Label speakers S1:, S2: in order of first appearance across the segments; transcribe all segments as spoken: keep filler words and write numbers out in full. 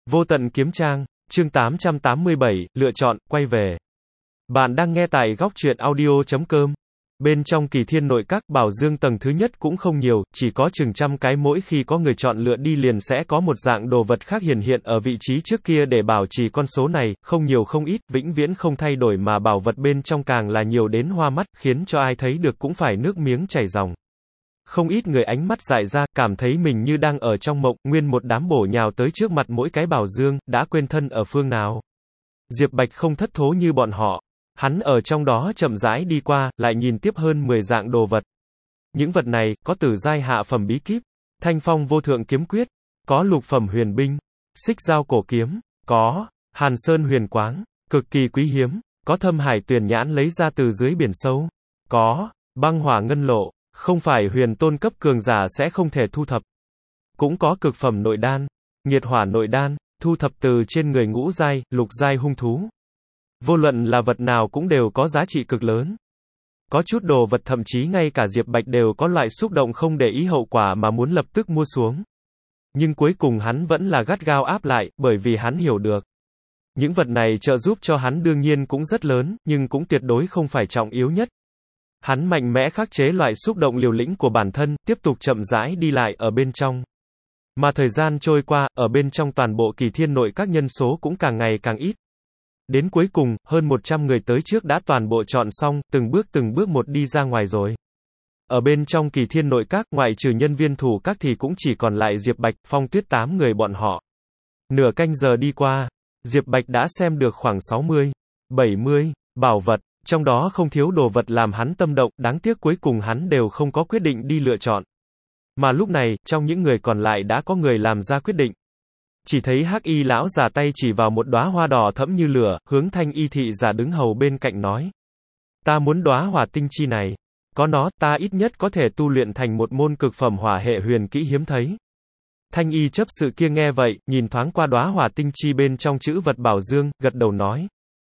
S1: Vô tận kiếm trang, chương tám trăm tám mươi bảy, lựa chọn, quay về. Bạn đang nghe tại góc truyện audio chấm com. Bên trong Kỳ Thiên Nội Các, bảo dương tầng thứ nhất cũng không nhiều, chỉ có chừng trăm cái, mỗi khi có người chọn lựa đi liền sẽ có một dạng đồ vật khác hiện hiện ở vị trí trước kia để bảo trì con số này, không nhiều không ít, vĩnh viễn không thay đổi, mà bảo vật bên trong càng là nhiều đến hoa mắt, khiến cho ai thấy được cũng phải nước miếng chảy ròng. Không ít người ánh mắt dại ra, cảm thấy mình như đang ở trong mộng, nguyên một đám bổ nhào tới trước mặt mỗi cái bảo dương, đã quên thân ở phương nào. Diệp Bạch không thất thố như bọn họ. Hắn ở trong đó chậm rãi đi qua, lại nhìn tiếp hơn mười dạng đồ vật. Những vật này, có tử giai hạ phẩm bí kíp, thanh phong vô thượng kiếm quyết, có lục phẩm huyền binh, xích dao cổ kiếm, có hàn sơn huyền quáng, cực kỳ quý hiếm, có thâm hải tuyền nhãn lấy ra từ dưới biển sâu, có băng hỏa ngân lộ, không phải huyền tôn cấp cường giả sẽ không thể thu thập. Cũng có cực phẩm nội đan, nhiệt hỏa nội đan, thu thập từ trên người ngũ giai, lục giai hung thú. Vô luận là vật nào cũng đều có giá trị cực lớn. Có chút đồ vật thậm chí ngay cả Diệp Bạch đều có loại xúc động không để ý hậu quả mà muốn lập tức mua xuống. Nhưng cuối cùng hắn vẫn là gắt gao áp lại, bởi vì hắn hiểu được. Những vật này trợ giúp cho hắn đương nhiên cũng rất lớn, nhưng cũng tuyệt đối không phải trọng yếu nhất. Hắn mạnh mẽ khắc chế loại xúc động liều lĩnh của bản thân, tiếp tục chậm rãi đi lại ở bên trong. Mà thời gian trôi qua, ở bên trong toàn bộ Kỳ Thiên Nội Các nhân số cũng càng ngày càng ít. Đến cuối cùng, hơn một trăm người tới trước đã toàn bộ chọn xong, từng bước từng bước một đi ra ngoài rồi. Ở bên trong Kỳ Thiên Nội Các, ngoại trừ nhân viên thủ các thì cũng chỉ còn lại Diệp Bạch, Phong Tuyết tám người bọn họ. Nửa canh giờ đi qua, Diệp Bạch đã xem được khoảng sáu mươi, bảy mươi bảo vật, trong đó không thiếu đồ vật làm hắn tâm động, đáng tiếc cuối cùng hắn đều không có quyết định đi lựa chọn. Mà lúc này, trong những người còn lại đã có người làm ra quyết định. Chỉ thấy Hắc Y lão già tay chỉ vào một đóa hoa đỏ thẫm như lửa, hướng Thanh Y thị giả đứng hầu bên cạnh nói: "Ta muốn đóa hỏa tinh chi này, có nó, ta ít nhất có thể tu luyện thành một môn cực phẩm hỏa hệ huyền kỹ hiếm thấy." Thanh Y chấp sự kia nghe vậy, nhìn thoáng qua đóa hỏa tinh chi bên trong chữ vật bảo dương, gật đầu nói: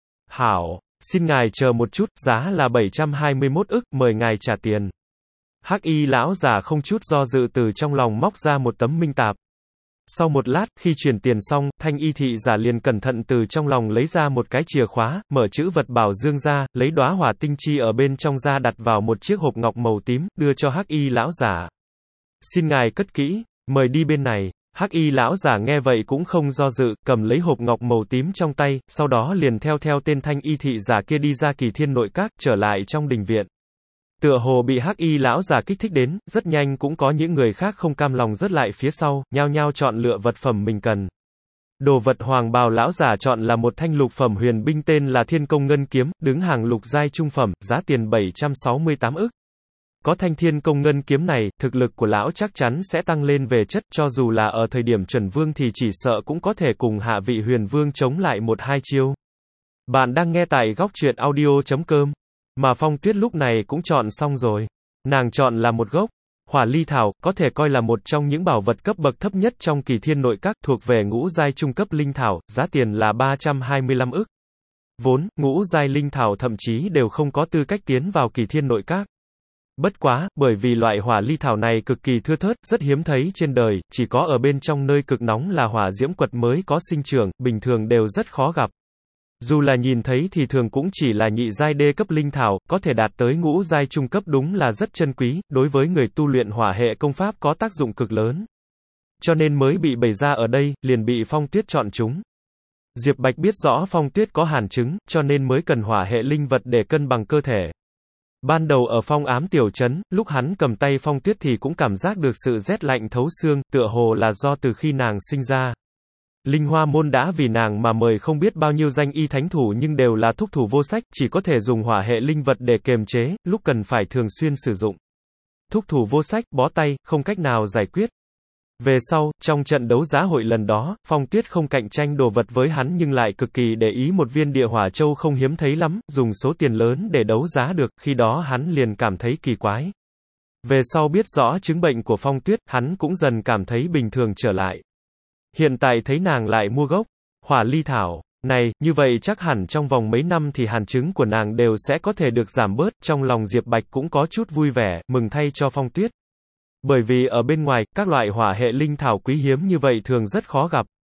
S1: "Hảo, xin ngài chờ một chút, giá là bảy trăm hai mươi mốt ức, mời ngài trả tiền." Hắc Y lão già không chút do dự từ trong lòng móc ra một tấm minh tạp. Sau một lát, khi chuyển tiền xong, Thanh Y thị giả liền cẩn thận từ trong lòng lấy ra một cái chìa khóa, mở chữ vật bảo dương ra, lấy đóa hỏa tinh chi ở bên trong ra đặt vào một chiếc hộp ngọc màu tím, đưa cho Hắc Y lão giả. "Xin ngài cất kỹ, mời đi bên này." Hắc Y lão giả nghe vậy cũng không do dự, cầm lấy hộp ngọc màu tím trong tay, sau đó liền theo theo tên Thanh Y thị giả kia đi ra Kỳ Thiên Nội Các, trở lại trong đình viện. Tựa hồ bị Hắc Y lão già kích thích đến, rất nhanh cũng có những người khác không cam lòng rớt lại phía sau, nhao nhao chọn lựa vật phẩm mình cần. Đồ vật hoàng bào lão giả chọn là một thanh lục phẩm huyền binh tên là Thiên Công Ngân Kiếm, đứng hàng lục giai trung phẩm, giá tiền bảy trăm sáu mươi tám ức. Có thanh Thiên Công Ngân Kiếm này, thực lực của lão chắc chắn sẽ tăng lên về chất, cho dù là ở thời điểm chuẩn vương thì chỉ sợ cũng có thể cùng hạ vị huyền vương chống lại một hai chiêu. Bạn đang nghe tại góc truyện audio chấm com. Mà Phong Tuyết lúc này cũng chọn xong rồi. Nàng chọn là một gốc hỏa ly thảo, có thể coi là một trong những bảo vật cấp bậc thấp nhất trong Kỳ Thiên Nội Các, thuộc về ngũ giai trung cấp linh thảo, giá tiền là ba trăm hai mươi lăm ức. Vốn, ngũ giai linh thảo thậm chí đều không có tư cách tiến vào Kỳ Thiên Nội Các. Bất quá, bởi vì loại hỏa ly thảo này cực kỳ thưa thớt, rất hiếm thấy trên đời, chỉ có ở bên trong nơi cực nóng là hỏa diễm quật mới có sinh trưởng, bình thường đều rất khó gặp. Dù là nhìn thấy thì thường cũng chỉ là nhị giai đê cấp linh thảo, có thể đạt tới ngũ giai trung cấp đúng là rất chân quý, đối với người tu luyện hỏa hệ công pháp có tác dụng cực lớn. Cho nên mới bị bày ra ở đây, liền bị Phong Tuyết chọn chúng. Diệp Bạch biết rõ Phong Tuyết có hàn chứng, cho nên mới cần hỏa hệ linh vật để cân bằng cơ thể. Ban đầu ở Phong Ám tiểu trấn, lúc hắn cầm tay Phong Tuyết thì cũng cảm giác được sự rét lạnh thấu xương, tựa hồ là do từ khi nàng sinh ra. Linh Hoa môn đã vì nàng mà mời không biết bao nhiêu danh y thánh thủ nhưng đều là thúc thủ vô sách, chỉ có thể dùng hỏa hệ linh vật để kiềm chế, lúc cần phải thường xuyên sử dụng. Thúc thủ vô sách, bó tay, không cách nào giải quyết. Về sau, trong trận đấu giá hội lần đó, Phong Tuyết không cạnh tranh đồ vật với hắn nhưng lại cực kỳ để ý một viên địa hỏa châu không hiếm thấy lắm, dùng số tiền lớn để đấu giá được, khi đó hắn liền cảm thấy kỳ quái. Về sau biết rõ chứng bệnh của Phong Tuyết, hắn cũng dần cảm thấy bình thường trở lại. Hiện tại thấy nàng lại mua gốc hỏa ly thảo này, như vậy chắc hẳn trong vòng mấy năm thì hàn chứng của nàng đều sẽ có thể được giảm bớt, trong lòng Diệp Bạch cũng có chút vui vẻ, mừng thay cho Phong Tuyết. Bởi vì ở bên ngoài, các loại hỏa hệ linh thảo quý hiếm như vậy thường rất khó gặp.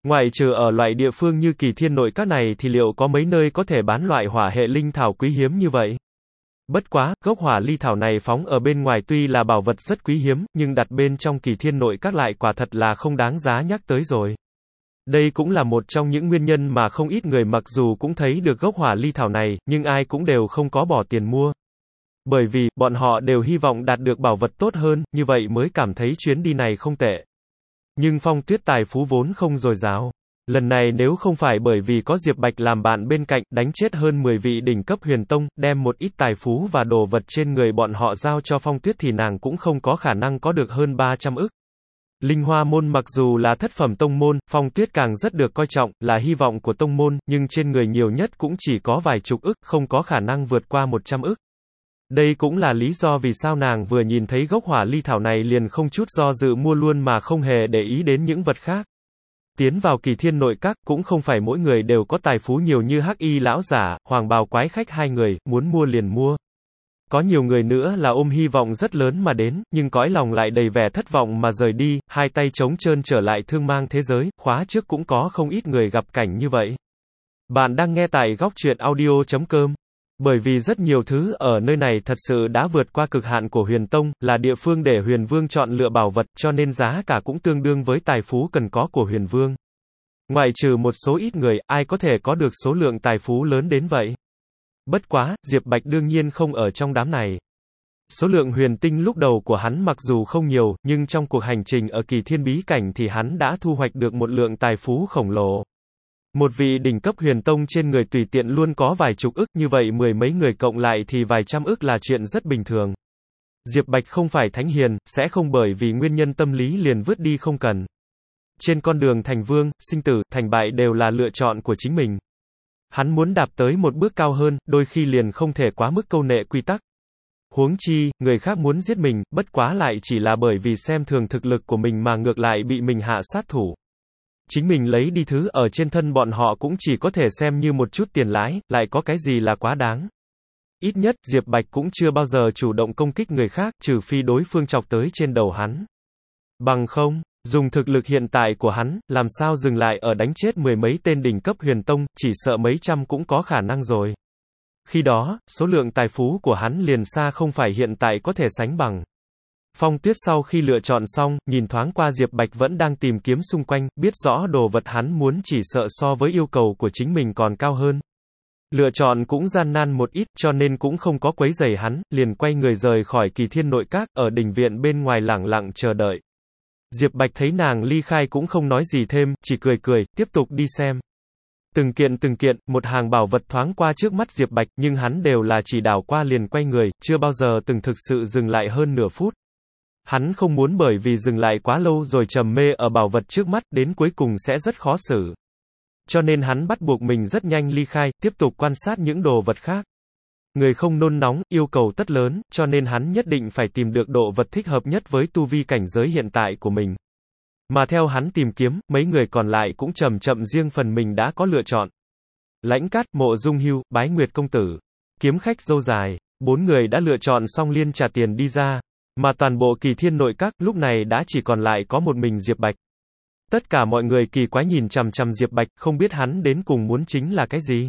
S1: Ngoại trừ ở loại địa phương như Kỳ Thiên Nội Các này thì liệu có mấy nơi có thể bán loại hỏa hệ linh thảo quý hiếm như vậy? Bất quá, gốc hỏa ly thảo này phóng ở bên ngoài tuy là bảo vật rất quý hiếm, nhưng đặt bên trong Kỳ Thiên Nội Các lại quả thật là không đáng giá nhắc tới rồi. Đây cũng là một trong những nguyên nhân mà không ít người mặc dù cũng thấy được gốc hỏa ly thảo này, nhưng ai cũng đều không có bỏ tiền mua. Bởi vì, bọn họ đều hy vọng đạt được bảo vật tốt hơn, như vậy mới cảm thấy chuyến đi này không tệ. Nhưng Phong Tuyết tài phú vốn không dồi dào. Lần này nếu không phải bởi vì có Diệp Bạch làm bạn bên cạnh, đánh chết hơn mười vị đỉnh cấp huyền tông, đem một ít tài phú và đồ vật trên người bọn họ giao cho Phong Tuyết thì nàng cũng không có khả năng có được hơn ba trăm ức. Linh Hoa môn mặc dù là thất phẩm tông môn, Phong Tuyết càng rất được coi trọng, là hy vọng của tông môn, nhưng trên người nhiều nhất cũng chỉ có vài chục ức, không có khả năng vượt qua một trăm ức. Đây cũng là lý do vì sao nàng vừa nhìn thấy gốc hỏa ly thảo này liền không chút do dự mua luôn mà không hề để ý đến những vật khác. Tiến vào Kỳ Thiên Nội Các, cũng không phải mỗi người đều có tài phú nhiều như Hắc Y lão giả, Hoàng Bào quái khách hai người, muốn mua liền mua. Có nhiều người nữa là ôm hy vọng rất lớn mà đến, nhưng cõi lòng lại đầy vẻ thất vọng mà rời đi, hai tay trống trơn trở lại thương mang thế giới, khóa trước cũng có không ít người gặp cảnh như vậy. Bạn đang nghe tại góc truyện audio chấm com. Bởi vì rất nhiều thứ ở nơi này thật sự đã vượt qua cực hạn của Huyền Tông, là địa phương để Huyền Vương chọn lựa bảo vật, cho nên giá cả cũng tương đương với tài phú cần có của Huyền Vương. Ngoại trừ một số ít người, ai có thể có được số lượng tài phú lớn đến vậy? Bất quá, Diệp Bạch đương nhiên không ở trong đám này. Số lượng huyền tinh lúc đầu của hắn mặc dù không nhiều, nhưng trong cuộc hành trình ở Kỳ Thiên bí cảnh thì hắn đã thu hoạch được một lượng tài phú khổng lồ. Một vị đỉnh cấp huyền tông trên người tùy tiện luôn có vài chục ức, như vậy mười mấy người cộng lại thì vài trăm ức là chuyện rất bình thường. Diệp Bạch không phải thánh hiền, sẽ không bởi vì nguyên nhân tâm lý liền vứt đi không cần. Trên con đường thành vương, sinh tử, thành bại đều là lựa chọn của chính mình. Hắn muốn đạp tới một bước cao hơn, đôi khi liền không thể quá mức câu nệ quy tắc. Huống chi, người khác muốn giết mình, bất quá lại chỉ là bởi vì xem thường thực lực của mình mà ngược lại bị mình hạ sát thủ. Chính mình lấy đi thứ ở trên thân bọn họ cũng chỉ có thể xem như một chút tiền lãi, lại có cái gì là quá đáng. Ít nhất, Diệp Bạch cũng chưa bao giờ chủ động công kích người khác, trừ phi đối phương chọc tới trên đầu hắn. Bằng không, dùng thực lực hiện tại của hắn, làm sao dừng lại ở đánh chết mười mấy tên đỉnh cấp huyền tông, chỉ sợ mấy trăm cũng có khả năng rồi. Khi đó, số lượng tài phú của hắn liền xa không phải hiện tại có thể sánh bằng. Phong Tuyết sau khi lựa chọn xong, nhìn thoáng qua Diệp Bạch vẫn đang tìm kiếm xung quanh, biết rõ đồ vật hắn muốn chỉ sợ so với yêu cầu của chính mình còn cao hơn. Lựa chọn cũng gian nan một ít, cho nên cũng không có quấy rầy hắn, liền quay người rời khỏi Kỳ Thiên Nội Các, ở đình viện bên ngoài lẳng lặng chờ đợi. Diệp Bạch thấy nàng ly khai cũng không nói gì thêm, chỉ cười cười, tiếp tục đi xem. Từng kiện từng kiện, một hàng bảo vật thoáng qua trước mắt Diệp Bạch, nhưng hắn đều là chỉ đảo qua liền quay người, chưa bao giờ từng thực sự dừng lại hơn nửa phút. Hắn không muốn bởi vì dừng lại quá lâu rồi trầm mê ở bảo vật trước mắt, đến cuối cùng sẽ rất khó xử. Cho nên hắn bắt buộc mình rất nhanh ly khai, tiếp tục quan sát những đồ vật khác. Người không nôn nóng, yêu cầu tất lớn, cho nên hắn nhất định phải tìm được đồ vật thích hợp nhất với tu vi cảnh giới hiện tại của mình. Mà theo hắn tìm kiếm, mấy người còn lại cũng chậm chậm riêng phần mình đã có lựa chọn. Lãnh Cát, Mộ Dung Hưu, Bái Nguyệt công tử, Kiếm Khách Dâu Dài, bốn người đã lựa chọn xong liên trả tiền đi ra. Mà toàn bộ Kỳ Thiên Nội Các, lúc này đã chỉ còn lại có một mình Diệp Bạch. Tất cả mọi người kỳ quái nhìn chằm chằm Diệp Bạch, không biết hắn đến cùng muốn chính là cái gì.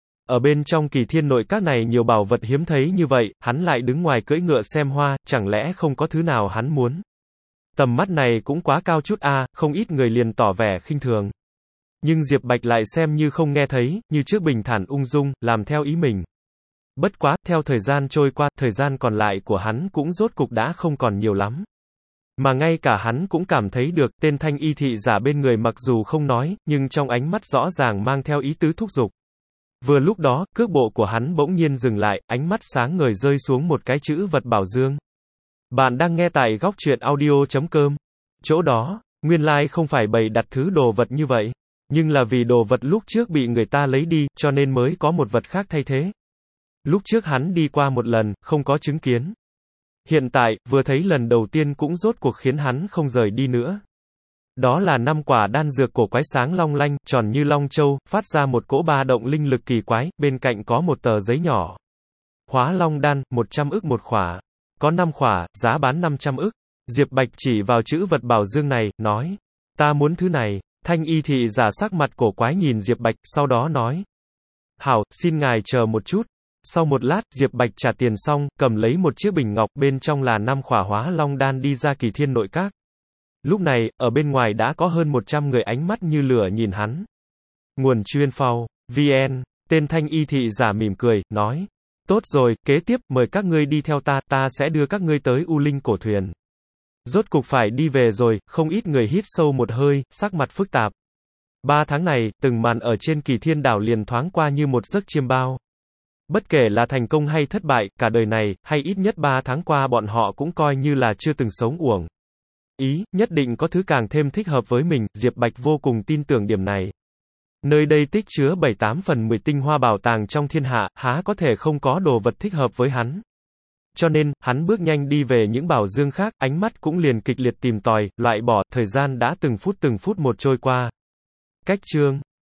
S1: Ở bên trong Kỳ Thiên Nội Các này nhiều bảo vật hiếm thấy như vậy, hắn lại đứng ngoài cưỡi ngựa xem hoa, chẳng lẽ không có thứ nào hắn muốn. Tầm mắt này cũng quá cao chút a, à, không ít người liền tỏ vẻ khinh thường. Nhưng Diệp Bạch lại xem như không nghe thấy, như trước bình thản ung dung, làm theo ý mình. Bất quá, theo thời gian trôi qua, thời gian còn lại của hắn cũng rốt cục đã không còn nhiều lắm. Mà ngay cả hắn cũng cảm thấy được, tên thanh y thị giả bên người mặc dù không nói, nhưng trong ánh mắt rõ ràng mang theo ý tứ thúc giục. Vừa lúc đó, cước bộ của hắn bỗng nhiên dừng lại, ánh mắt sáng ngời rơi xuống một cái chữ vật bảo dương. Bạn đang nghe tại góc truyện audio chấm com. Chỗ đó, nguyên lai không phải bày đặt thứ đồ vật như vậy, nhưng là vì đồ vật lúc trước bị người ta lấy đi, cho nên mới có một vật khác thay thế. Lúc trước hắn đi qua một lần, không có chứng kiến. Hiện tại, vừa thấy lần đầu tiên cũng rốt cuộc khiến hắn không rời đi nữa. Đó là năm quả đan dược cổ quái sáng long lanh, tròn như long châu, phát ra một cỗ ba động linh lực kỳ quái, bên cạnh có một tờ giấy nhỏ. Hóa long đan, một trăm ức một khỏa. Có năm khỏa, giá bán năm trăm ức. Diệp Bạch chỉ vào chữ vật bảo dương này, nói. Ta muốn thứ này. Thanh y thị giả sắc mặt cổ quái nhìn Diệp Bạch, sau đó nói. Hảo, xin ngài chờ một chút. Sau một lát, Diệp Bạch trả tiền xong, cầm lấy một chiếc bình ngọc, bên trong là năm khỏa hóa long đan đi ra Kỳ Thiên Nội Các. Lúc này, ở bên ngoài đã có hơn một trăm người ánh mắt như lửa nhìn hắn. Nguồn chuyên phao, vn, tên thanh y thị giả mỉm cười, nói. Tốt rồi, kế tiếp, mời các ngươi đi theo ta, ta sẽ đưa các ngươi tới U Linh cổ thuyền. Rốt cục phải đi về rồi, không ít người hít sâu một hơi, sắc mặt phức tạp. Ba tháng này, từng màn ở trên Kỳ Thiên đảo liền thoáng qua như một giấc chiêm bao. Bất kể là thành công hay thất bại, cả đời này, hay ít nhất ba tháng qua bọn họ cũng coi như là chưa từng sống uổng. Ý, nhất định có thứ càng thêm thích hợp với mình, Diệp Bạch vô cùng tin tưởng điểm này. Nơi đây tích chứa bảy tám phần mười tinh hoa bảo tàng trong thiên hạ, há có thể không có đồ vật thích hợp với hắn. Cho nên, hắn bước nhanh đi về những bảo dương khác, ánh mắt cũng liền kịch liệt tìm tòi, loại bỏ, thời gian đã từng phút từng phút một trôi qua. Cách chương